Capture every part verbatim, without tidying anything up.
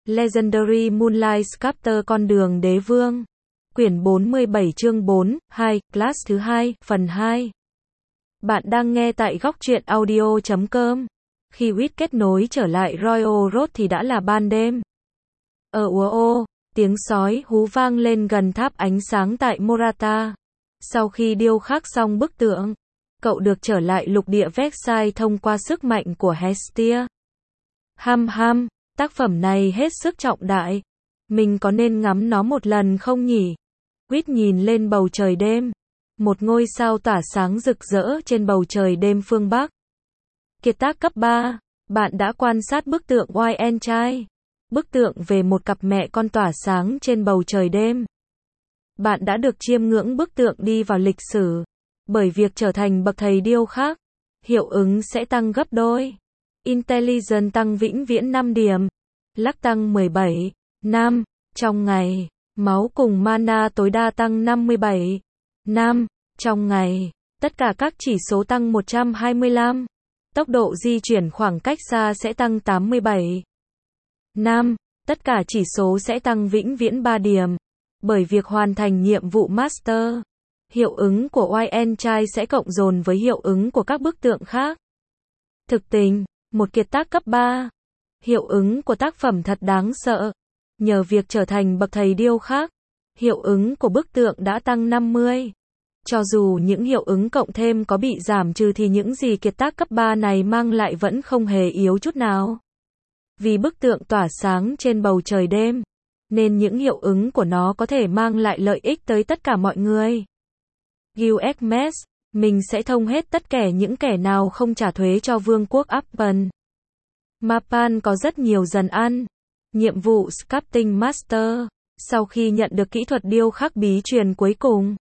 Legendary Moonlight Sculptor Con đường đế vương. Quyển bốn mươi bảy chương bốn, hai, class thứ hai, phần hai. Bạn đang nghe tại góc truyện audio chấm com. Khi Wit kết nối trở lại Royal Road thì đã là ban đêm. Ở ùa ô, tiếng sói hú vang lên gần tháp ánh sáng tại Morata. Sau khi điêu khắc xong bức tượng, cậu được trở lại lục địa Versailles thông qua sức mạnh của Hestia. Ham ham, tác phẩm này hết sức trọng đại. Mình có nên ngắm nó một lần không nhỉ? Wit nhìn lên bầu trời đêm. Một ngôi sao tỏa sáng rực rỡ trên bầu trời đêm phương Bắc. Kiệt tác cấp ba. Bạn đã quan sát bức tượng White and Child. Bức tượng về một cặp mẹ con tỏa sáng trên bầu trời đêm. Bạn đã được chiêm ngưỡng bức tượng đi vào lịch sử. Bởi việc trở thành bậc thầy điêu khắc, hiệu ứng sẽ tăng gấp đôi. Intelligence tăng vĩnh viễn năm điểm. Luck tăng mười bảy. năm. Trong ngày, máu cùng mana tối đa tăng năm mươi bảy. năm. Trong ngày, tất cả các chỉ số tăng một trăm hai mươi lăm. Tốc độ di chuyển khoảng cách xa sẽ tăng tám mươi bảy. năm. Tất cả chỉ số sẽ tăng vĩnh viễn ba điểm. Bởi việc hoàn thành nhiệm vụ Master, hiệu ứng của White and Child sẽ cộng dồn với hiệu ứng của các bức tượng khác. Thực tình, một kiệt tác cấp ba. Hiệu ứng của tác phẩm thật đáng sợ. Nhờ việc trở thành bậc thầy điêu khắc, hiệu ứng của bức tượng đã tăng năm mươi. Cho dù những hiệu ứng cộng thêm có bị giảm trừ thì những gì kiệt tác cấp ba này mang lại vẫn không hề yếu chút nào. Vì bức tượng tỏa sáng trên bầu trời đêm, nên những hiệu ứng của nó có thể mang lại lợi ích tới tất cả mọi người. u ét Mess, mình sẽ thông hết tất cả những kẻ nào không trả thuế cho vương quốc Appen. Mapan có rất nhiều dần ăn. Nhiệm vụ Sculpting Master, sau khi nhận được kỹ thuật điêu khắc bí truyền cuối cùng.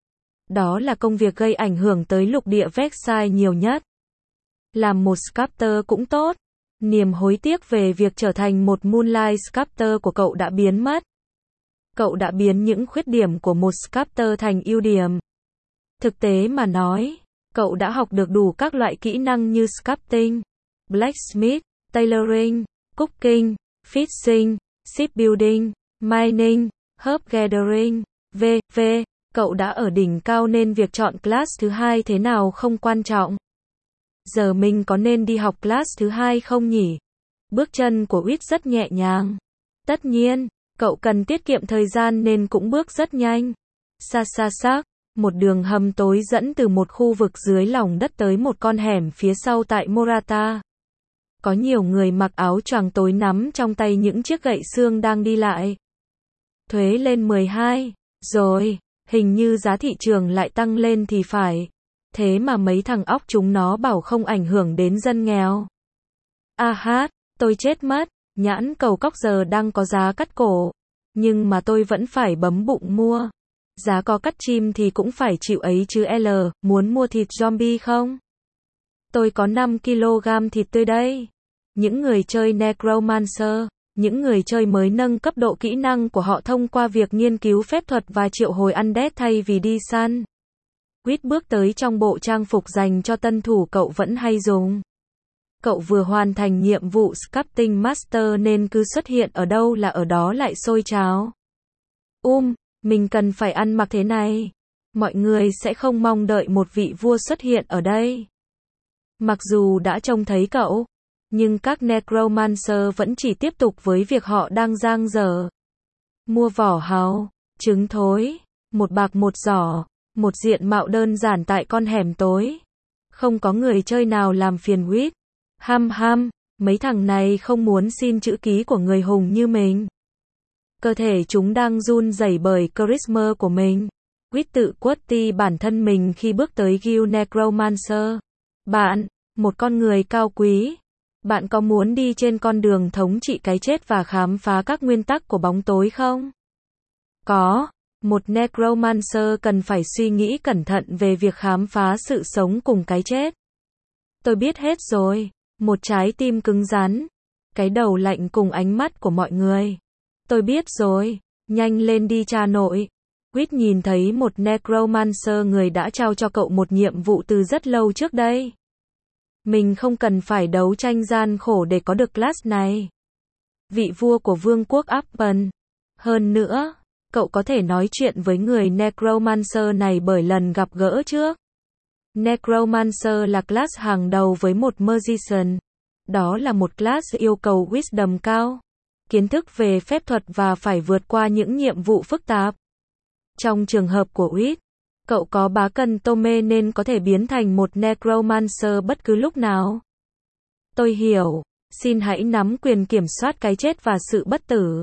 Đó là công việc gây ảnh hưởng tới lục địa Versailles nhiều nhất. Làm một sculptor cũng tốt. Niềm hối tiếc về việc trở thành một Moonlight Sculptor của cậu đã biến mất. Cậu đã biến những khuyết điểm của một sculptor thành ưu điểm. Thực tế mà nói, cậu đã học được đủ các loại kỹ năng như sculpting, blacksmith, tailoring, cooking, fishing, shipbuilding, mining, herb gathering, vân vân. Cậu đã ở đỉnh cao nên việc chọn class thứ hai thế nào không quan trọng. Giờ mình có nên đi học class thứ hai không nhỉ? Bước chân của Wit rất nhẹ nhàng. Tất nhiên, cậu cần tiết kiệm thời gian nên cũng bước rất nhanh. Xa xa xác, một đường hầm tối dẫn từ một khu vực dưới lòng đất tới một con hẻm phía sau tại Morata. Có nhiều người mặc áo choàng tối nắm trong tay những chiếc gậy xương đang đi lại. Thuế lên mười hai, rồi, hình như giá thị trường lại tăng lên thì phải. Thế mà mấy thằng óc chúng nó bảo không ảnh hưởng đến dân nghèo. A hát, tôi chết mất, nhãn cầu cóc giờ đang có giá cắt cổ. Nhưng mà tôi vẫn phải bấm bụng mua. Giá có cắt chim thì cũng phải chịu ấy chứ L, muốn mua thịt zombie không? Tôi có năm ki lô gam thịt tươi đây. Những người chơi Necromancer, những người chơi mới nâng cấp độ kỹ năng của họ thông qua việc nghiên cứu phép thuật và triệu hồi undead thay vì đi săn. Wit bước tới trong bộ trang phục dành cho tân thủ cậu vẫn hay dùng. Cậu vừa hoàn thành nhiệm vụ Sculpting Master nên cứ xuất hiện ở đâu là ở đó lại sôi trào. Um, mình cần phải ăn mặc thế này. Mọi người sẽ không mong đợi một vị vua xuất hiện ở đây. Mặc dù đã trông thấy cậu, nhưng các Necromancer vẫn chỉ tiếp tục với việc họ đang dang dở. Mua vỏ hàu, trứng thối, một bạc một giỏ, một diện mạo đơn giản tại con hẻm tối. Không có người chơi nào làm phiền Wit. Ham ham, mấy thằng này không muốn xin chữ ký của người hùng như mình. Cơ thể chúng đang run rẩy bởi charisma của mình. Wit tự quất ti bản thân mình khi bước tới Guild Necromancer. Bạn, một con người cao quý. Bạn có muốn đi trên con đường thống trị cái chết và khám phá các nguyên tắc của bóng tối không? Có. Một Necromancer cần phải suy nghĩ cẩn thận về việc khám phá sự sống cùng cái chết. Tôi biết hết rồi. Một trái tim cứng rắn. Cái đầu lạnh cùng ánh mắt của mọi người. Tôi biết rồi. Nhanh lên đi cha nội. Wit nhìn thấy một Necromancer người đã trao cho cậu một nhiệm vụ từ rất lâu trước đây. Mình không cần phải đấu tranh gian khổ để có được class này. vị vua của vương quốc Appen. Hơn nữa, cậu có thể nói chuyện với người Necromancer này bởi lần gặp gỡ trước. Necromancer là class hàng đầu với một Magician. Đó là một class yêu cầu Wisdom cao, kiến thức về phép thuật và phải vượt qua những nhiệm vụ phức tạp. Trong trường hợp của Wit, cậu có bá cân Tome nên có thể biến thành một Necromancer bất cứ lúc nào. Tôi hiểu, xin hãy nắm quyền kiểm soát cái chết và sự bất tử.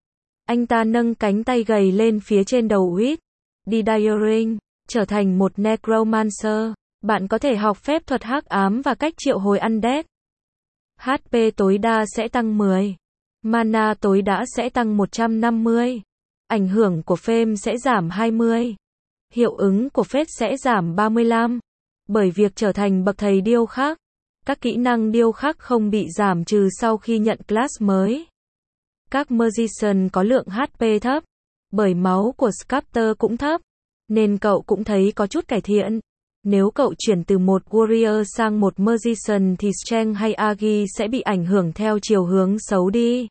Anh ta nâng cánh tay gầy lên phía trên đầu Wit. Đi Diaring, trở thành một Necromancer, bạn có thể học phép thuật hắc ám và cách triệu hồi Undead. hát pê tối đa sẽ tăng mười. Mana tối đa sẽ tăng một trăm năm mươi. Ảnh hưởng của Fame sẽ giảm hai mươi. Hiệu ứng của Fate sẽ giảm ba mươi lăm. Bởi việc trở thành bậc thầy điêu khắc, các kỹ năng điêu khắc không bị giảm trừ sau khi nhận class mới. Các Magician có lượng hát pê thấp, bởi máu của Sculptor cũng thấp, nên cậu cũng thấy có chút cải thiện. Nếu cậu chuyển từ một Warrior sang một Magician thì Strength hay Agi sẽ bị ảnh hưởng theo chiều hướng xấu đi.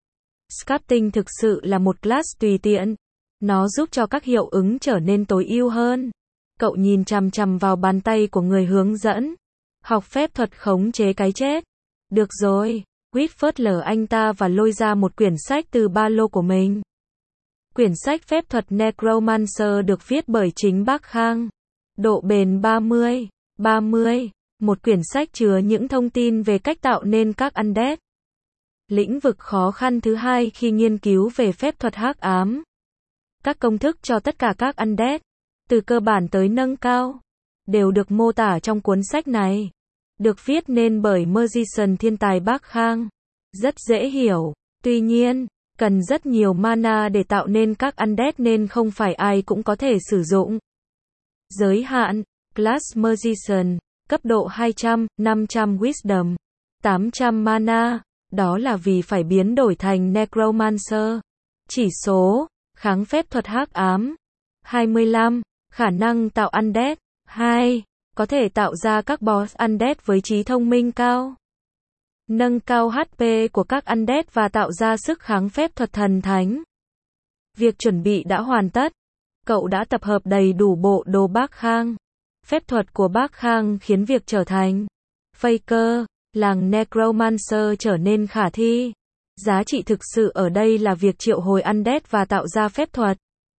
Sculpting thực sự là một class tùy tiện. Nó giúp cho các hiệu ứng trở nên tối ưu hơn. Cậu nhìn chằm chằm vào bàn tay của người hướng dẫn. Học phép thuật khống chế cái chết. Được rồi, Quýt phớt lờ anh ta và lôi ra một quyển sách từ ba lô của mình. Quyển sách phép thuật Necromancer được viết bởi chính bác Khang. Độ bền ba mươi, ba mươi. Một quyển sách chứa những thông tin về cách tạo nên các Undead. Lĩnh vực khó khăn thứ hai khi nghiên cứu về phép thuật hắc ám. Các công thức cho tất cả các Undead, từ cơ bản tới nâng cao, đều được mô tả trong cuốn sách này. Được viết nên bởi Magician thiên tài Bác Khang. Rất dễ hiểu. Tuy nhiên, cần rất nhiều mana để tạo nên các Undead nên không phải ai cũng có thể sử dụng. Giới hạn, Class Magician, cấp độ hai trăm, năm trăm Wisdom, tám trăm mana, đó là vì phải biến đổi thành Necromancer. Chỉ số, kháng phép thuật hắc ám, hai mươi lăm, khả năng tạo Undead, hai, có thể tạo ra các boss Undead với trí thông minh cao. Nâng cao hát pê của các Undead và tạo ra sức kháng phép thuật thần thánh. Việc chuẩn bị đã hoàn tất. Cậu đã tập hợp đầy đủ bộ đồ Bác Khang. Phép thuật của Bác Khang khiến việc trở thành Faker, làng Necromancer trở nên khả thi. Giá trị thực sự ở đây là việc triệu hồi Undead và tạo ra phép thuật.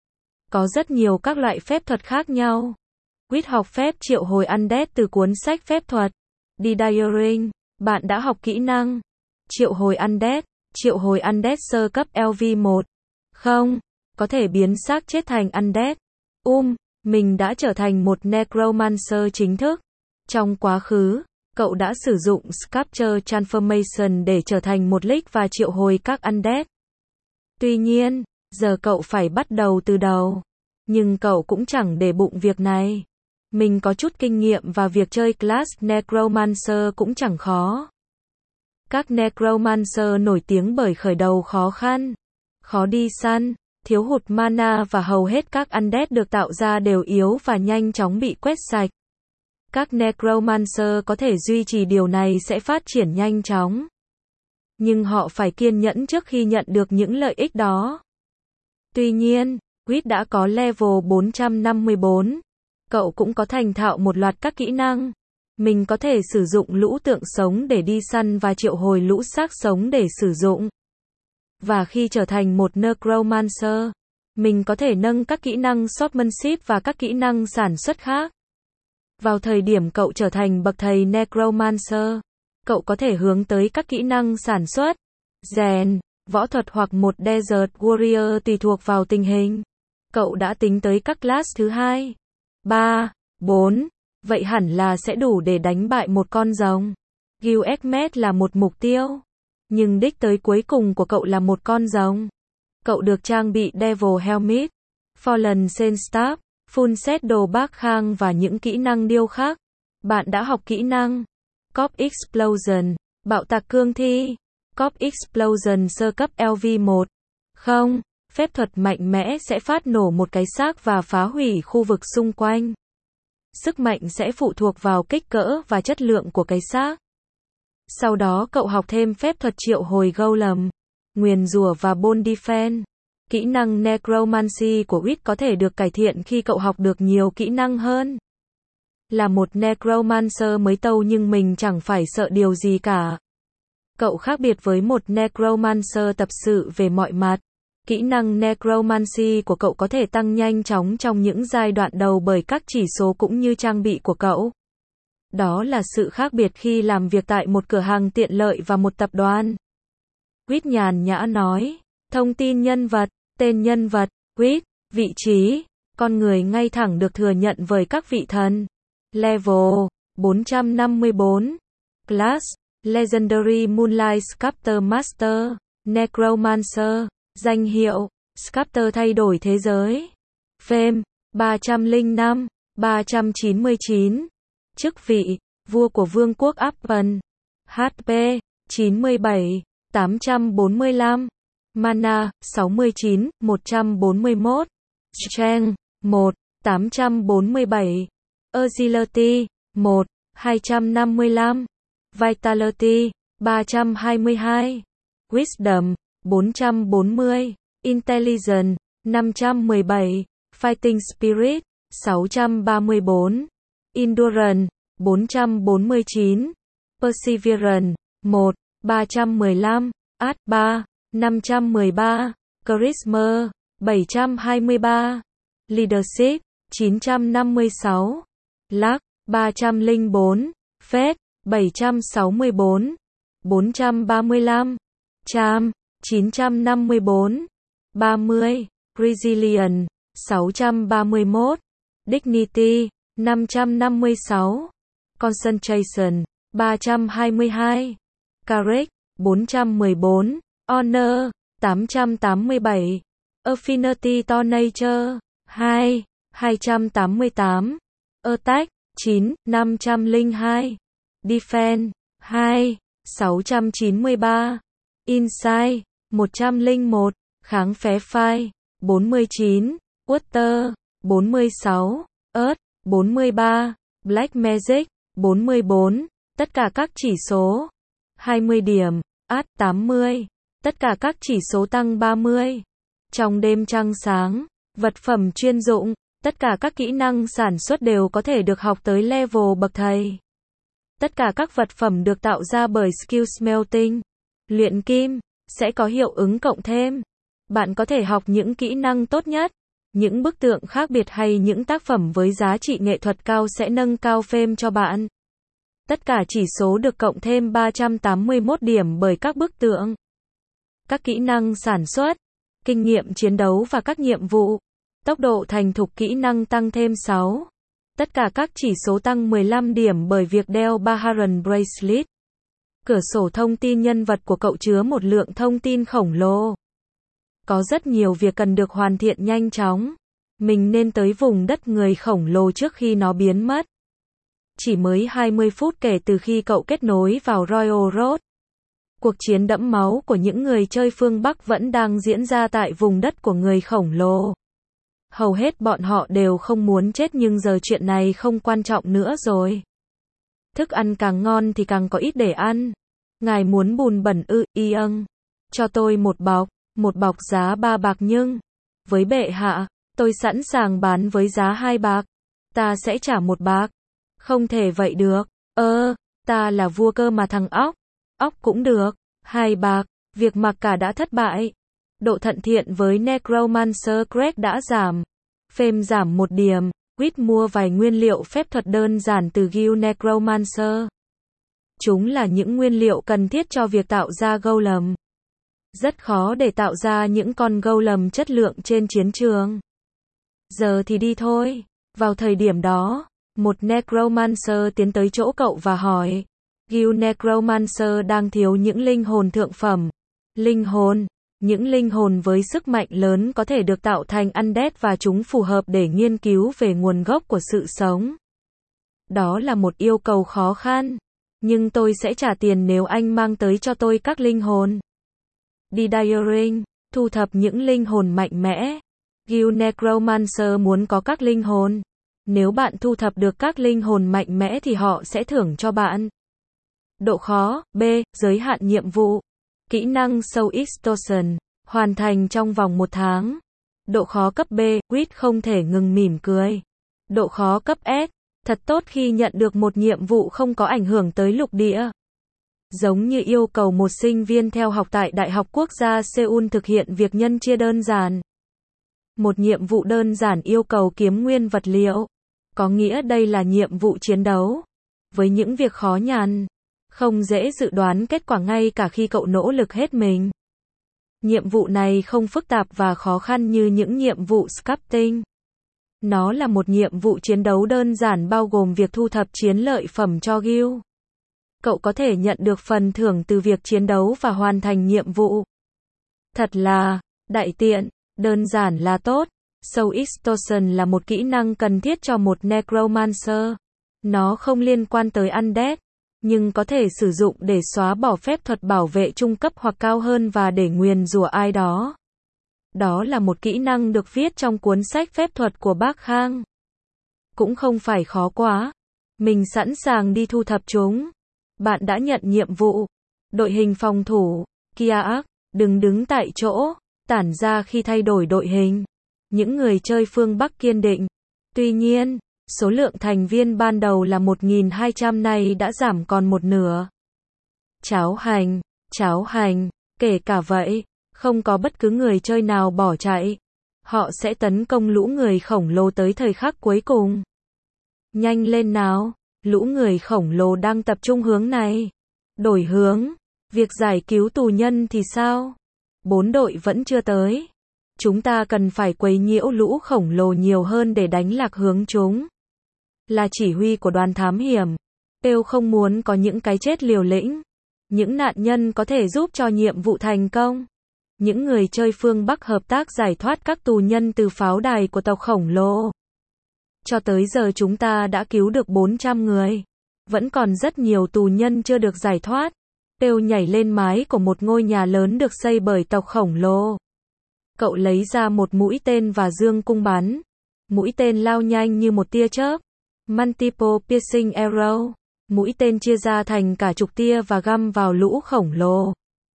Có rất nhiều các loại phép thuật khác nhau. Quýt học phép triệu hồi Undead từ cuốn sách phép thuật. Đi Diaring, bạn đã học kỹ năng triệu hồi Undead, triệu hồi Undead sơ cấp lv một. Không, có thể biến xác chết thành Undead. Um, mình đã trở thành một Necromancer chính thức. Trong quá khứ, cậu đã sử dụng Sculpture Transformation để trở thành một Lich và triệu hồi các Undead. Tuy nhiên, giờ cậu phải bắt đầu từ đầu. Nhưng cậu cũng chẳng để bụng việc này. Mình có chút kinh nghiệm và việc chơi class Necromancer cũng chẳng khó. Các Necromancer nổi tiếng bởi khởi đầu khó khăn, khó đi săn, thiếu hụt mana và hầu hết các Undead được tạo ra đều yếu và nhanh chóng bị quét sạch. Các Necromancer có thể duy trì điều này sẽ phát triển nhanh chóng. Nhưng họ phải kiên nhẫn trước khi nhận được những lợi ích đó. Tuy nhiên, Quýt đã có level bốn trăm năm mươi bốn. Cậu cũng có thành thạo một loạt các kỹ năng. Mình có thể sử dụng lũ tượng sống để đi săn và triệu hồi lũ xác sống để sử dụng. Và khi trở thành một Necromancer, mình có thể nâng các kỹ năng Swordsmanship và các kỹ năng sản xuất khác. Vào thời điểm cậu trở thành bậc thầy Necromancer, cậu có thể hướng tới các kỹ năng sản xuất, rèn, võ thuật hoặc một Desert Warrior tùy thuộc vào tình hình. Cậu đã tính tới các class thứ hai, ba, bốn, vậy hẳn là sẽ đủ để đánh bại một con rồng. Gilgamesh là một mục tiêu, nhưng đích tới cuối cùng của cậu là một con rồng. Cậu được trang bị Devil Helmet, Fallen Staff, Full set đồ Bác Khang và những kỹ năng điêu khắc. Bạn đã học kỹ năng Corp Explosion, bạo tạc cương thi, Corp Explosion sơ cấp lv một. Không, phép thuật mạnh mẽ sẽ phát nổ một cái xác và phá hủy khu vực xung quanh. Sức mạnh sẽ phụ thuộc vào kích cỡ và chất lượng của cái xác. Sau đó cậu học thêm phép thuật triệu hồi Golem. nguyền rủa và Bold Defense. Kỹ năng Necromancy của Wit có thể được cải thiện khi cậu học được nhiều kỹ năng hơn. Là một Necromancer mới tâu nhưng mình chẳng phải sợ điều gì cả. Cậu khác biệt với một Necromancer tập sự về mọi mặt. Kỹ năng Necromancy của cậu có thể tăng nhanh chóng trong những giai đoạn đầu bởi các chỉ số cũng như trang bị của cậu. Đó là sự khác biệt khi làm việc tại một cửa hàng tiện lợi và một tập đoàn. Wit nhàn nhã nói. Thông tin nhân vật, tên nhân vật, Wit, vị trí, con người ngay thẳng được thừa nhận với các vị thần. Level, bốn trăm năm mươi bốn. Class, Legendary Moonlight Sculptor Master, Necromancer. Danh hiệu, Sculptor thay đổi thế giới. Fame, ba trăm lẻ năm, ba trăm chín mươi chín. Chức vị, vua của vương quốc Appen. hát pê, chín mươi bảy, tám trăm bốn mươi lăm. Mana, sáu mươi chín, một trăm bốn mươi mốt. Strength, một, tám trăm bốn mươi bảy. Agility, một, hai trăm năm mươi lăm. Vitality, ba trăm hai mươi hai. Wisdom, bốn trăm bốn mươi. Intelligence, năm trăm mười bảy. Fighting Spirit, sáu trăm ba mươi bốn. Endurance, bốn trăm bốn mươi chín. Perseverance, một, ba trăm mười lăm. Art, ba, năm trăm mười ba. Charisma, bảy trăm hai mươi ba. Leadership, chín trăm năm mươi sáu. Luck, ba trăm lẻ bốn. Faith, bảy trăm sáu mươi bốn. bốn trăm ba mươi lăm. Charm, chín trăm năm mươi bốn. ba mươi. Resilience, sáu trăm ba mươi mốt. Dignity, năm trăm năm mươi sáu. Concentration, ba trăm hai mươi hai. Courage, bốn trăm mười bốn. Honor, tám trăm tám mươi bảy. Affinity to Nature, hai, hai trăm tám mươi tám. Attack, chín, năm trăm lẻ hai. Defense, hai, sáu trăm chín mươi ba. Insight, một trăm lẻ một. Kháng phé phai, bốn mươi chín. Water, bốn mươi sáu. Earth, bốn mươi ba. Black Magic, bốn mươi bốn. Tất cả các chỉ số, hai mươi điểm. Art, tám mươi. Tất cả các chỉ số tăng ba mươi. Trong đêm trăng sáng, vật phẩm chuyên dụng, tất cả các kỹ năng sản xuất đều có thể được học tới level bậc thầy. Tất cả các vật phẩm được tạo ra bởi Skill Smelting, luyện kim, sẽ có hiệu ứng cộng thêm. Bạn có thể học những kỹ năng tốt nhất, những bức tượng khác biệt hay những tác phẩm với giá trị nghệ thuật cao sẽ nâng cao fame cho bạn. Tất cả chỉ số được cộng thêm ba trăm tám mươi mốt điểm bởi các bức tượng. Các kỹ năng sản xuất, kinh nghiệm chiến đấu và các nhiệm vụ. Tốc độ thành thục kỹ năng tăng thêm sáu. Tất cả các chỉ số tăng mười lăm điểm bởi việc đeo Baharan Bracelet. Cửa sổ thông tin nhân vật của cậu chứa một lượng thông tin khổng lồ. Có rất nhiều việc cần được hoàn thiện nhanh chóng. Mình nên tới vùng đất người khổng lồ trước khi nó biến mất. Chỉ mới hai mươi phút kể từ khi cậu kết nối vào Royal Road. Cuộc chiến đẫm máu của những người chơi phương Bắc vẫn đang diễn ra tại vùng đất của người khổng lồ. Hầu hết bọn họ đều không muốn chết nhưng giờ chuyện này không quan trọng nữa rồi. Thức ăn càng ngon thì càng có ít để ăn. Ngài muốn bùn bẩn ư, y âng. Cho tôi một bọc, một bọc giá ba bạc nhưng, với bệ hạ, tôi sẵn sàng bán với giá hai bạc. Ta sẽ trả một bạc. Không thể vậy được. Ơ, ta là vua cơ mà thằng óc. Óc cũng được. Hai bạc. Việc mặc cả đã thất bại. Độ thận thiện với Necromancer Greg đã giảm. Fame giảm một điểm. Wit mua vài nguyên liệu phép thuật đơn giản từ Guild Necromancer. Chúng là những nguyên liệu cần thiết cho việc tạo ra golem. Rất khó để tạo ra những con golem chất lượng trên chiến trường. Giờ thì đi thôi. Vào thời điểm đó, một Necromancer tiến tới chỗ cậu và hỏi. Guild Necromancer đang thiếu những linh hồn thượng phẩm. Linh hồn. Những linh hồn với sức mạnh lớn có thể được tạo thành undead và chúng phù hợp để nghiên cứu về nguồn gốc của sự sống. Đó là một yêu cầu khó khăn. Nhưng tôi sẽ trả tiền nếu anh mang tới cho tôi các linh hồn. Đi Diring, thu thập những linh hồn mạnh mẽ. Guild Necromancer muốn có các linh hồn. Nếu bạn thu thập được các linh hồn mạnh mẽ thì họ sẽ thưởng cho bạn. Độ khó, B, giới hạn nhiệm vụ. Kỹ năng Soul Extortion, hoàn thành trong vòng một tháng. Độ khó cấp B, quýt không thể ngừng mỉm cười. Độ khó cấp S, thật tốt khi nhận được một nhiệm vụ không có ảnh hưởng tới lục địa. Giống như yêu cầu một sinh viên theo học tại Đại học Quốc gia Seoul thực hiện việc nhân chia đơn giản. Một nhiệm vụ đơn giản yêu cầu kiếm nguyên vật liệu. Có nghĩa đây là nhiệm vụ chiến đấu. Với những việc khó nhằn, không dễ dự đoán kết quả ngay cả khi cậu nỗ lực hết mình. Nhiệm vụ này không phức tạp và khó khăn như những nhiệm vụ sculpting. Nó là một nhiệm vụ chiến đấu đơn giản bao gồm việc thu thập chiến lợi phẩm cho guild. Cậu có thể nhận được phần thưởng từ việc chiến đấu và hoàn thành nhiệm vụ. Thật là đại tiện, đơn giản là tốt. Soul Extortion là một kỹ năng cần thiết cho một Necromancer. Nó không liên quan tới Undead, nhưng có thể sử dụng để xóa bỏ phép thuật bảo vệ trung cấp hoặc cao hơn và để nguyền rủa ai đó. Đó là một kỹ năng được viết trong cuốn sách phép thuật của bác Khang. Cũng không phải khó quá. Mình sẵn sàng đi thu thập chúng. Bạn đã nhận nhiệm vụ. Đội hình phòng thủ, Kia, đừng đứng tại chỗ, tản ra khi thay đổi đội hình. Những người chơi phương Bắc kiên định. Tuy nhiên, số lượng thành viên ban đầu là một nghìn hai trăm nay đã giảm còn một nửa. Cháo hành, cháo hành, kể cả vậy, không có bất cứ người chơi nào bỏ chạy. Họ sẽ tấn công lũ người khổng lồ tới thời khắc cuối cùng. Nhanh lên nào, lũ người khổng lồ đang tập trung hướng này. Đổi hướng, việc giải cứu tù nhân thì sao? Bốn đội vẫn chưa tới. Chúng ta cần phải quấy nhiễu lũ khổng lồ nhiều hơn để đánh lạc hướng chúng. Là chỉ huy của đoàn thám hiểm. Têu không muốn có những cái chết liều lĩnh. Những nạn nhân có thể giúp cho nhiệm vụ thành công. Những người chơi phương Bắc hợp tác giải thoát các tù nhân từ pháo đài của tộc khổng lồ. Cho tới giờ chúng ta đã cứu được bốn trăm người. Vẫn còn rất nhiều tù nhân chưa được giải thoát. Têu nhảy lên mái của một ngôi nhà lớn được xây bởi tộc khổng lồ. Cậu lấy ra một mũi tên và dương cung bắn. Mũi tên lao nhanh như một tia chớp. Multiple piercing arrow. Mũi tên chia ra thành cả chục tia và găm vào lũ khổng lồ.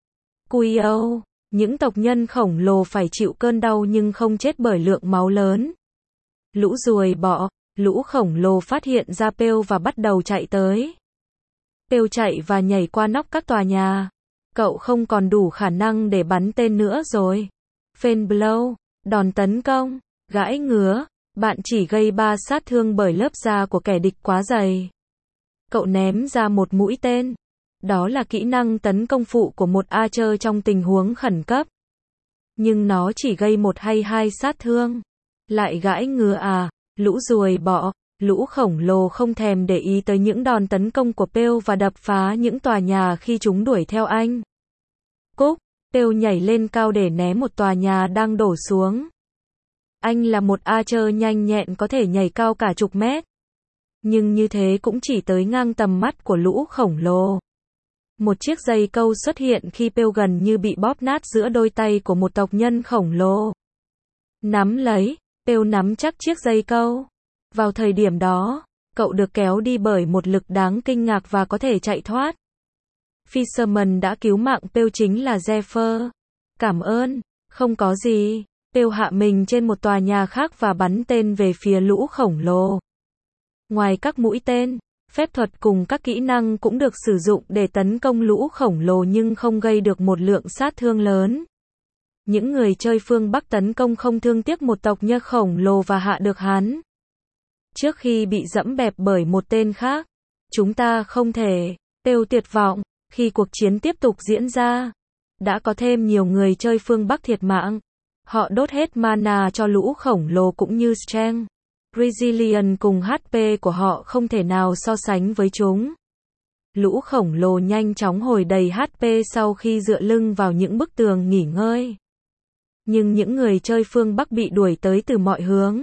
Cuyo. Những tộc nhân khổng lồ phải chịu cơn đau nhưng không chết bởi lượng máu lớn. Lũ ruồi bọ, lũ khổng lồ phát hiện ra Pêu và bắt đầu chạy tới. Pêu chạy và nhảy qua nóc các tòa nhà. Cậu không còn đủ khả năng để bắn tên nữa rồi. Fan blow, đòn tấn công, gãi ngứa, bạn chỉ gây ba sát thương bởi lớp da của kẻ địch quá dày. Cậu ném ra một mũi tên. Đó là kỹ năng tấn công phụ của một archer trong tình huống khẩn cấp. Nhưng nó chỉ gây một hay hai sát thương. Lại gãi ngứa à, lũ ruồi bọ, lũ khổng lồ không thèm để ý tới những đòn tấn công của Pêu và đập phá những tòa nhà khi chúng đuổi theo anh. Cúc, Pêu nhảy lên cao để né một tòa nhà đang đổ xuống. Anh là một archer nhanh nhẹn có thể nhảy cao cả chục mét. Nhưng như thế cũng chỉ tới ngang tầm mắt của lũ khổng lồ. Một chiếc dây câu xuất hiện khi Pêu gần như bị bóp nát giữa đôi tay của một tộc nhân khổng lồ. Nắm lấy, Pêu nắm chắc chiếc dây câu. Vào thời điểm đó, cậu được kéo đi bởi một lực đáng kinh ngạc và có thể chạy thoát. Fisherman đã cứu mạng Pêu chính là Zephyr. Cảm ơn, không có gì. Pêu hạ mình trên một tòa nhà khác và bắn tên về phía lũ khổng lồ. Ngoài các mũi tên, phép thuật cùng các kỹ năng cũng được sử dụng để tấn công lũ khổng lồ nhưng không gây được một lượng sát thương lớn. Những người chơi phương Bắc tấn công không thương tiếc một tộc nhân khổng lồ và hạ được hắn. Trước khi bị dẫm bẹp bởi một tên khác, chúng ta không thể. Pêu tuyệt vọng, khi cuộc chiến tiếp tục diễn ra, đã có thêm nhiều người chơi phương Bắc thiệt mạng. Họ đốt hết mana cho lũ khổng lồ cũng như strength. Resilience cùng hát pê của họ không thể nào so sánh với chúng. Lũ khổng lồ nhanh chóng hồi đầy hát pê sau khi dựa lưng vào những bức tường nghỉ ngơi. Nhưng những người chơi phương Bắc bị đuổi tới từ mọi hướng.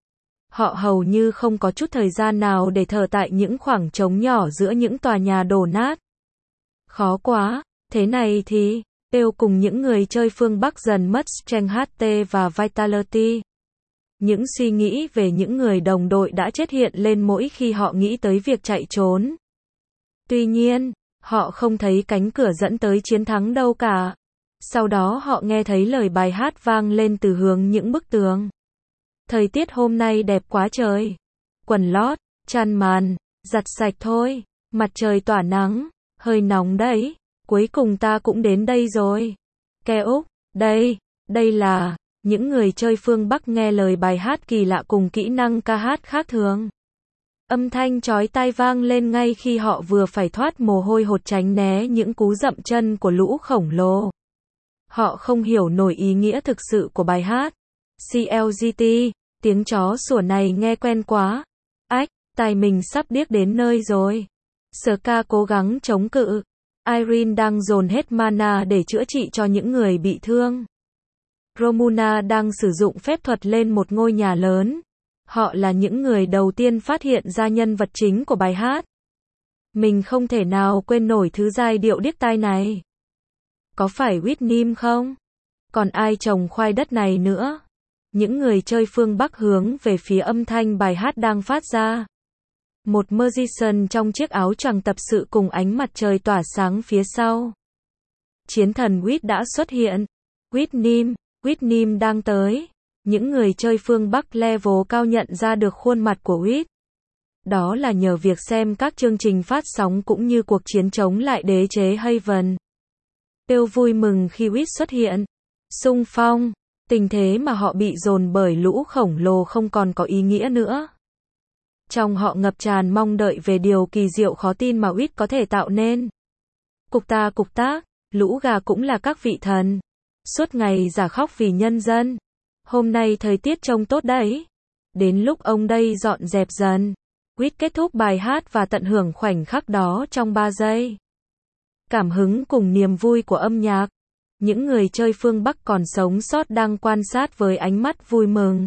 Họ hầu như không có chút thời gian nào để thở tại những khoảng trống nhỏ giữa những tòa nhà đổ nát. Khó quá, thế này thì, Pêu cùng những người chơi phương Bắc dần mất strength hát tê và vitality. Những suy nghĩ về những người đồng đội đã chết hiện lên mỗi khi họ nghĩ tới việc chạy trốn. Tuy nhiên, Họ không thấy cánh cửa dẫn tới chiến thắng đâu cả. Sau đó họ nghe thấy lời bài hát vang lên từ hướng những bức tường. Thời tiết hôm nay đẹp quá trời. Quần lót, chăn màn, giặt sạch thôi. Mặt trời tỏa nắng, hơi nóng đấy. Cuối cùng ta cũng đến đây rồi. Ke Úc, đây, đây là... Những người chơi phương Bắc nghe lời bài hát kỳ lạ cùng kỹ năng ca hát khác thường. Âm thanh chói tai vang lên ngay khi họ vừa phải thoát mồ hôi hột tránh né những cú dậm chân của lũ khổng lồ. Họ không hiểu nổi ý nghĩa thực sự của bài hát. xê lờ giê tê, tiếng chó sủa này nghe quen quá. Ách, tai mình sắp điếc đến nơi rồi. Ska cố gắng chống cự. Irene đang dồn hết mana để chữa trị cho những người bị thương. Romuna đang sử dụng phép thuật lên một ngôi nhà lớn. Họ là những người đầu tiên phát hiện ra nhân vật chính của bài hát. Mình không thể nào quên nổi thứ giai điệu điếc tai này. Có phải Whitney không? Còn ai trồng khoai đất này nữa? Những người chơi phương Bắc hướng về phía âm thanh bài hát đang phát ra. Một musician trong chiếc áo choàng tập sự cùng ánh mặt trời tỏa sáng phía sau. Chiến thần Whit đã xuất hiện. Whitney, Whitney đang tới. Những người chơi phương Bắc level cao nhận ra được khuôn mặt của Whit. Đó là nhờ việc xem các chương trình phát sóng cũng như cuộc chiến chống lại đế chế Haven. Tiêu vui mừng khi Whit xuất hiện. Xung phong, tình thế mà họ bị dồn bởi lũ khổng lồ không còn có ý nghĩa nữa. Trong họ ngập tràn mong đợi về điều kỳ diệu khó tin mà Whit có thể tạo nên. Cục ta cục tác, lũ gà cũng là các vị thần. Suốt ngày giả khóc vì nhân dân. Hôm nay thời tiết trông tốt đấy. Đến lúc ông đây dọn dẹp dần. Whit kết thúc bài hát và tận hưởng khoảnh khắc đó trong ba giây. Cảm hứng cùng niềm vui của âm nhạc. Những người chơi phương Bắc còn sống sót đang quan sát với ánh mắt vui mừng.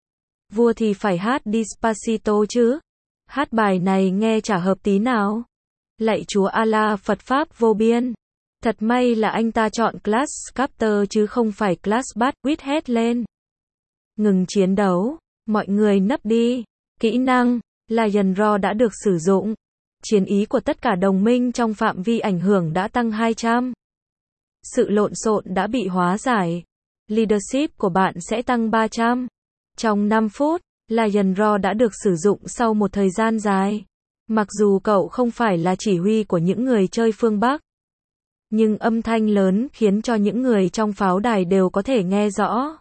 Vua thì phải hát Despacito chứ. Hát bài này nghe chả hợp tí nào. Lạy Chúa Allah Phật Pháp vô biên. Thật may là anh ta chọn Class Captor chứ không phải Class Bat. Whit hét lên. Ngừng chiến đấu. Mọi người nấp đi. Kỹ năng Lion Roar đã được sử dụng. Chiến ý của tất cả đồng minh trong phạm vi ảnh hưởng đã tăng hai trăm. Sự lộn xộn đã bị hóa giải. Leadership của bạn sẽ tăng ba trăm. Trong năm phút, Lion Roar đã được sử dụng sau một thời gian dài. Mặc dù cậu không phải là chỉ huy của những người chơi phương Bắc. Nhưng âm thanh lớn khiến cho những người trong pháo đài đều có thể nghe rõ.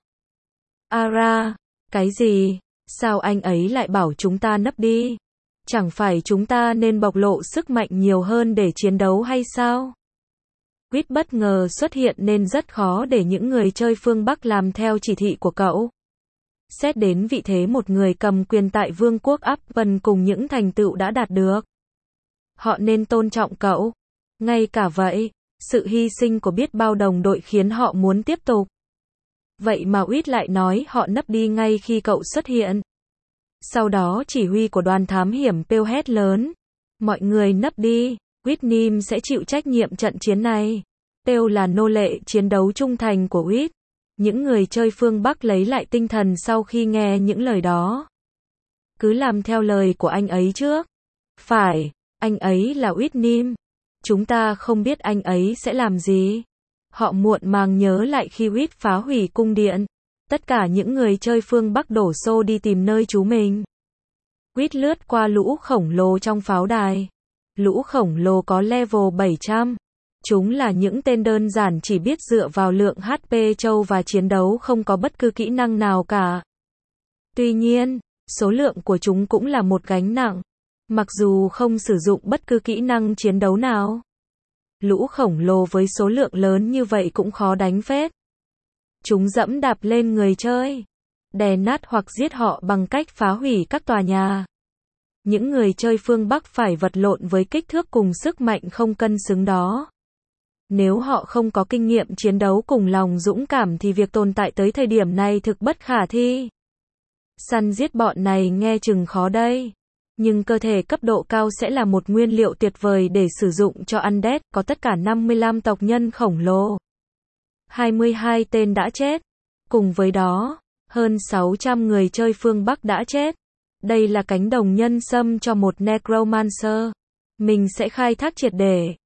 Ara, cái gì? Sao anh ấy lại bảo chúng ta nấp đi? Chẳng phải chúng ta nên bộc lộ sức mạnh nhiều hơn để chiến đấu hay sao? Whit bất ngờ xuất hiện nên rất khó để những người chơi phương Bắc làm theo chỉ thị của cậu. Xét đến vị thế một người cầm quyền tại Vương quốc Upton cùng những thành tựu đã đạt được. Họ nên tôn trọng cậu. Ngay cả vậy, sự hy sinh của biết bao đồng đội khiến họ muốn tiếp tục. Vậy mà Whit lại nói họ nấp đi ngay khi cậu xuất hiện. Sau đó chỉ huy của đoàn thám hiểm kêu hét lớn. Mọi người nấp đi, Whitney sẽ chịu trách nhiệm trận chiến này. Kêu là nô lệ chiến đấu trung thành của Whit. Những người chơi phương Bắc lấy lại tinh thần sau khi nghe những lời đó. Cứ làm theo lời của anh ấy trước. Phải, anh ấy là Whitney. Chúng ta không biết anh ấy sẽ làm gì. Họ muộn màng nhớ lại khi Whit phá hủy cung điện. Tất cả những người chơi phương Bắc đổ xô đi tìm nơi trú mình. Whit lướt qua lũ khổng lồ trong pháo đài. Lũ khổng lồ có level bảy trăm. Chúng là những tên đơn giản chỉ biết dựa vào lượng hát pê trâu và chiến đấu không có bất cứ kỹ năng nào cả. Tuy nhiên, số lượng của chúng cũng là một gánh nặng. Mặc dù không sử dụng bất cứ kỹ năng chiến đấu nào. Lũ khổng lồ với số lượng lớn như vậy cũng khó đánh phết. Chúng dẫm đạp lên người chơi. Đè nát hoặc giết họ bằng cách phá hủy các tòa nhà. Những người chơi phương Bắc phải vật lộn với kích thước cùng sức mạnh không cân xứng đó. Nếu họ không có kinh nghiệm chiến đấu cùng lòng dũng cảm thì việc tồn tại tới thời điểm này thực bất khả thi. Săn giết bọn này nghe chừng khó đây. Nhưng cơ thể cấp độ cao sẽ là một nguyên liệu tuyệt vời để sử dụng cho Undead, có tất cả năm mươi lăm tộc nhân khổng lồ. hai mươi hai tên đã chết. Cùng với đó, hơn sáu trăm người chơi phương Bắc đã chết. Đây là cánh đồng nhân sâm cho một Necromancer. Mình sẽ khai thác triệt để.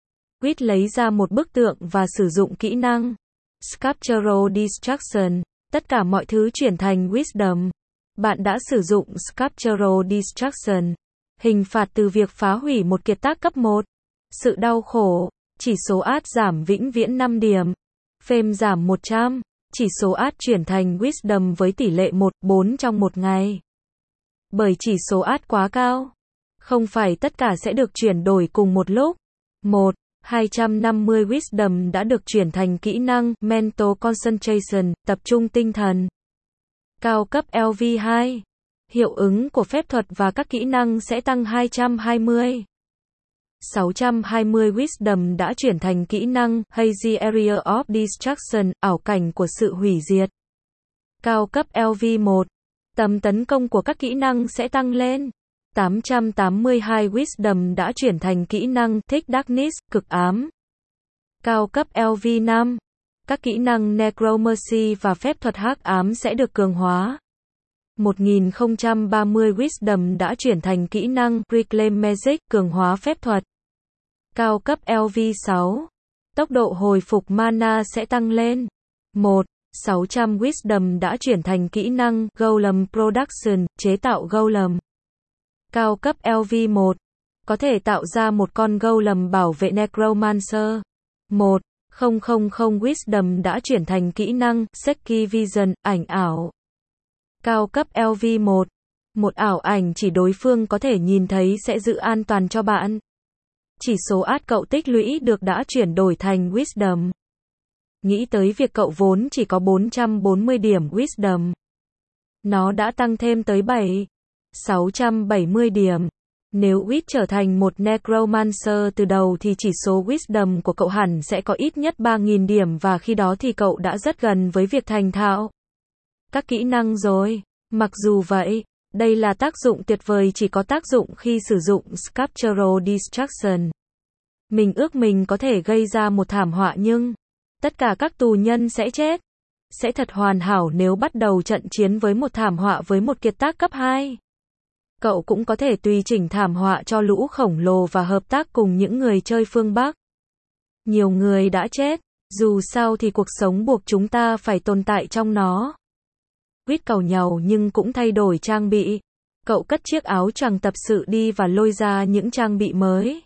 Quýt lấy ra một bức tượng và sử dụng kỹ năng Sculptural Destruction. Tất cả mọi thứ chuyển thành Wisdom. Bạn đã sử dụng Sculptural Destruction. Hình phạt từ việc phá hủy một kiệt tác cấp một. Sự đau khổ. Chỉ số át giảm vĩnh viễn năm điểm. Fame giảm một trăm. Chỉ số át chuyển thành Wisdom với tỷ lệ một phần bốn trong một ngày. Bởi chỉ số át quá cao. Không phải tất cả sẽ được chuyển đổi cùng một lúc. một. hai trăm năm mươi Wisdom đã được chuyển thành kỹ năng Mental Concentration, tập trung tinh thần. Cao cấp L V hai. Hiệu ứng của phép thuật và các kỹ năng sẽ tăng hai trăm hai mươi. sáu trăm hai mươi Wisdom đã chuyển thành kỹ năng Hazy Area of Destruction, ảo cảnh của sự hủy diệt. Cao cấp L V một. Tầm tấn công của các kỹ năng sẽ tăng lên. tám trăm tám mươi hai Wisdom đã chuyển thành kỹ năng Thick Darkness, cực ám. Cao cấp L V năm. Các kỹ năng Necromancy và phép thuật hắc ám sẽ được cường hóa. một nghìn không trăm ba mươi Wisdom đã chuyển thành kỹ năng Reclaim Magic, cường hóa phép thuật. Cao cấp L V sáu. Tốc độ hồi phục mana sẽ tăng lên. một. sáu trăm Wisdom đã chuyển thành kỹ năng Golem Production, chế tạo Golem. Cao cấp L V một. Có thể tạo ra một con Golem bảo vệ Necromancer. một. không không không Wisdom đã chuyển thành kỹ năng Shaky Vision, ảnh ảo. Cao cấp L V một. Một ảo ảnh chỉ đối phương có thể nhìn thấy sẽ giữ an toàn cho bạn. Chỉ số át cậu tích lũy được đã chuyển đổi thành Wisdom. Nghĩ tới việc cậu vốn chỉ có bốn trăm bốn mươi điểm Wisdom. Nó đã tăng thêm tới bảy. sáu trăm bảy mươi điểm. Nếu Quýt trở thành một Necromancer từ đầu thì chỉ số Wisdom của cậu hẳn sẽ có ít nhất ba nghìn điểm và khi đó thì cậu đã rất gần với việc thành thạo các kỹ năng rồi. Mặc dù vậy, đây là tác dụng tuyệt vời chỉ có tác dụng khi sử dụng Sculptural Destruction. Mình ước mình có thể gây ra một thảm họa nhưng tất cả các tù nhân sẽ chết. Sẽ thật hoàn hảo nếu bắt đầu trận chiến với một thảm họa với một kiệt tác cấp hai. Cậu cũng có thể tùy chỉnh thảm họa cho lũ khổng lồ và hợp tác cùng những người chơi phương Bắc. Nhiều người đã chết, dù sao thì cuộc sống buộc chúng ta phải tồn tại trong nó. Quýt cầu nhàu nhưng cũng thay đổi trang bị. Cậu cất chiếc áo choàng tập sự đi và lôi ra những trang bị mới.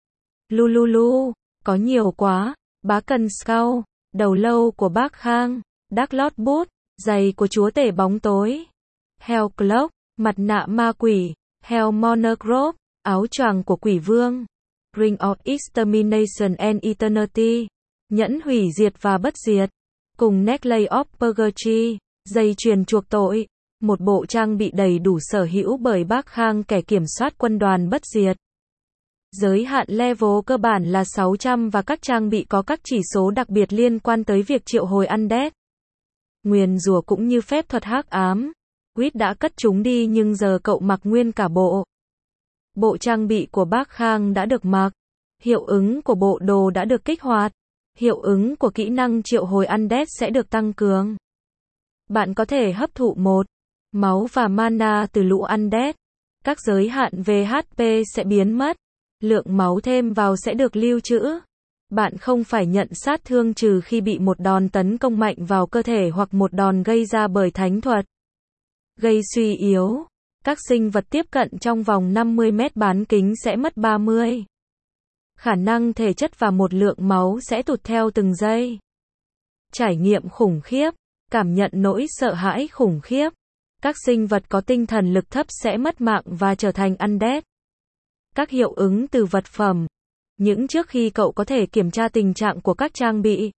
Lululu, có nhiều quá. Bá Cần Scout, đầu lâu của bác Khang, Dark Lord Boot, giày của chúa tể bóng tối. Hell Cloak, mặt nạ ma quỷ. Hell Monocrop, áo choàng của quỷ vương. Ring of Extermination and Eternity, nhẫn hủy diệt và bất diệt. Cùng Necklace of Purgatory, dây chuyền chuộc tội. Một bộ trang bị đầy đủ sở hữu bởi bác Khang, kẻ kiểm soát quân đoàn bất diệt. Giới hạn level cơ bản là sáu trăm và các trang bị có các chỉ số đặc biệt liên quan tới việc triệu hồi Undead. Nguyền rủa cũng như phép thuật hắc ám. Quýt đã cất chúng đi nhưng giờ cậu mặc nguyên cả bộ. Bộ trang bị của bác Khang đã được mặc. Hiệu ứng của bộ đồ đã được kích hoạt. Hiệu ứng của kỹ năng triệu hồi Undead sẽ được tăng cường. Bạn có thể hấp thụ một máu và mana từ lũ Undead. Các giới hạn về H P sẽ biến mất. Lượng máu thêm vào sẽ được lưu trữ. Bạn không phải nhận sát thương trừ khi bị một đòn tấn công mạnh vào cơ thể hoặc một đòn gây ra bởi thánh thuật. Gây suy yếu. Các sinh vật tiếp cận trong vòng năm mươi mét bán kính sẽ mất ba mươi. Khả năng thể chất và một lượng máu sẽ tụt theo từng giây. Trải nghiệm khủng khiếp. Cảm nhận nỗi sợ hãi khủng khiếp. Các sinh vật có tinh thần lực thấp sẽ mất mạng và trở thành Undead. Các hiệu ứng từ vật phẩm. Những trước khi cậu có thể kiểm tra tình trạng của các trang bị.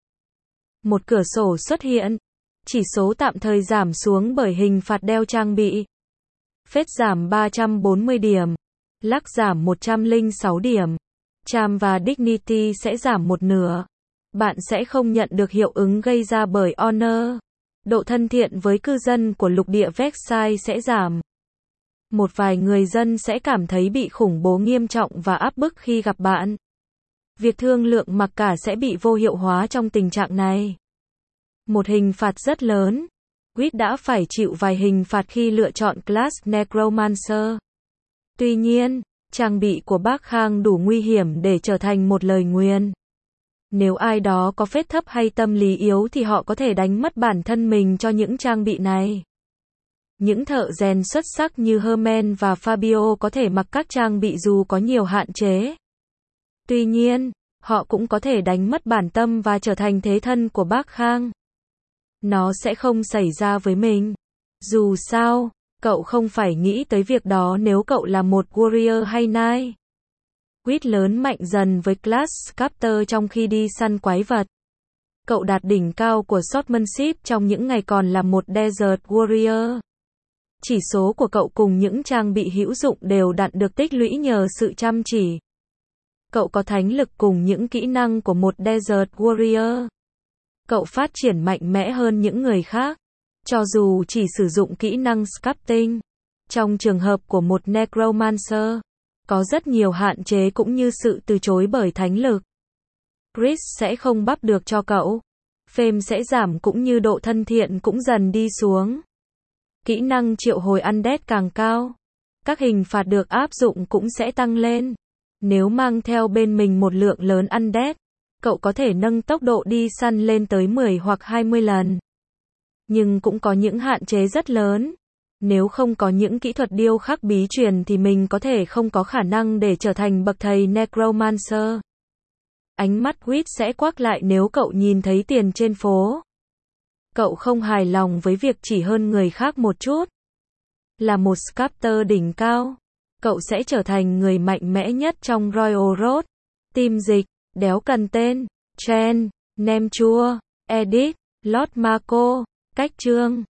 Một cửa sổ xuất hiện. Chỉ số tạm thời giảm xuống bởi hình phạt đeo trang bị. Phết giảm ba trăm bốn mươi điểm. Lắc giảm một trăm lẻ sáu điểm. Charm và Dignity sẽ giảm một nửa. Bạn sẽ không nhận được hiệu ứng gây ra bởi Honor. Độ thân thiện với cư dân của lục địa Vexai sẽ giảm. Một vài người dân sẽ cảm thấy bị khủng bố nghiêm trọng và áp bức khi gặp bạn. Việc thương lượng mặc cả sẽ bị vô hiệu hóa trong tình trạng này. Một hình phạt rất lớn. Quýt đã phải chịu vài hình phạt khi lựa chọn class Necromancer. Tuy nhiên, trang bị của bác Khang đủ nguy hiểm để trở thành một lời nguyền. Nếu ai đó có phết thấp hay tâm lý yếu thì họ có thể đánh mất bản thân mình cho những trang bị này. Những thợ rèn xuất sắc như Herman và Fabio có thể mặc các trang bị dù có nhiều hạn chế. Tuy nhiên, họ cũng có thể đánh mất bản tâm và trở thành thế thân của bác Khang. Nó sẽ không xảy ra với mình. Dù sao, cậu không phải nghĩ tới việc đó nếu cậu là một warrior hay knight. Quýt lớn mạnh dần với Class Sculptor trong khi đi săn quái vật. Cậu đạt đỉnh cao của swordsmanship trong những ngày còn là một Desert Warrior. Chỉ số của cậu cùng những trang bị hữu dụng đều đặn được tích lũy nhờ sự chăm chỉ. Cậu có thánh lực cùng những kỹ năng của một Desert Warrior. Cậu phát triển mạnh mẽ hơn những người khác, cho dù chỉ sử dụng kỹ năng sculpting. Trong trường hợp của một Necromancer, có rất nhiều hạn chế cũng như sự từ chối bởi thánh lực. Chris sẽ không bắp được cho cậu. Fame sẽ giảm cũng như độ thân thiện cũng dần đi xuống. Kỹ năng triệu hồi undead càng cao, các hình phạt được áp dụng cũng sẽ tăng lên. Nếu mang theo bên mình một lượng lớn undead, cậu có thể nâng tốc độ đi săn lên tới mười hoặc hai mươi lần. Nhưng cũng có những hạn chế rất lớn. Nếu không có những kỹ thuật điêu khắc bí truyền thì mình có thể không có khả năng để trở thành bậc thầy Necromancer. Ánh mắt Quýt sẽ quắc lại nếu cậu nhìn thấy tiền trên phố. Cậu không hài lòng với việc chỉ hơn người khác một chút. Là một sculptor đỉnh cao, cậu sẽ trở thành người mạnh mẽ nhất trong Royal Road. Team dịch, đéo cần tên, Chen, Nem chua, Edit, Lord Marco, cách chương.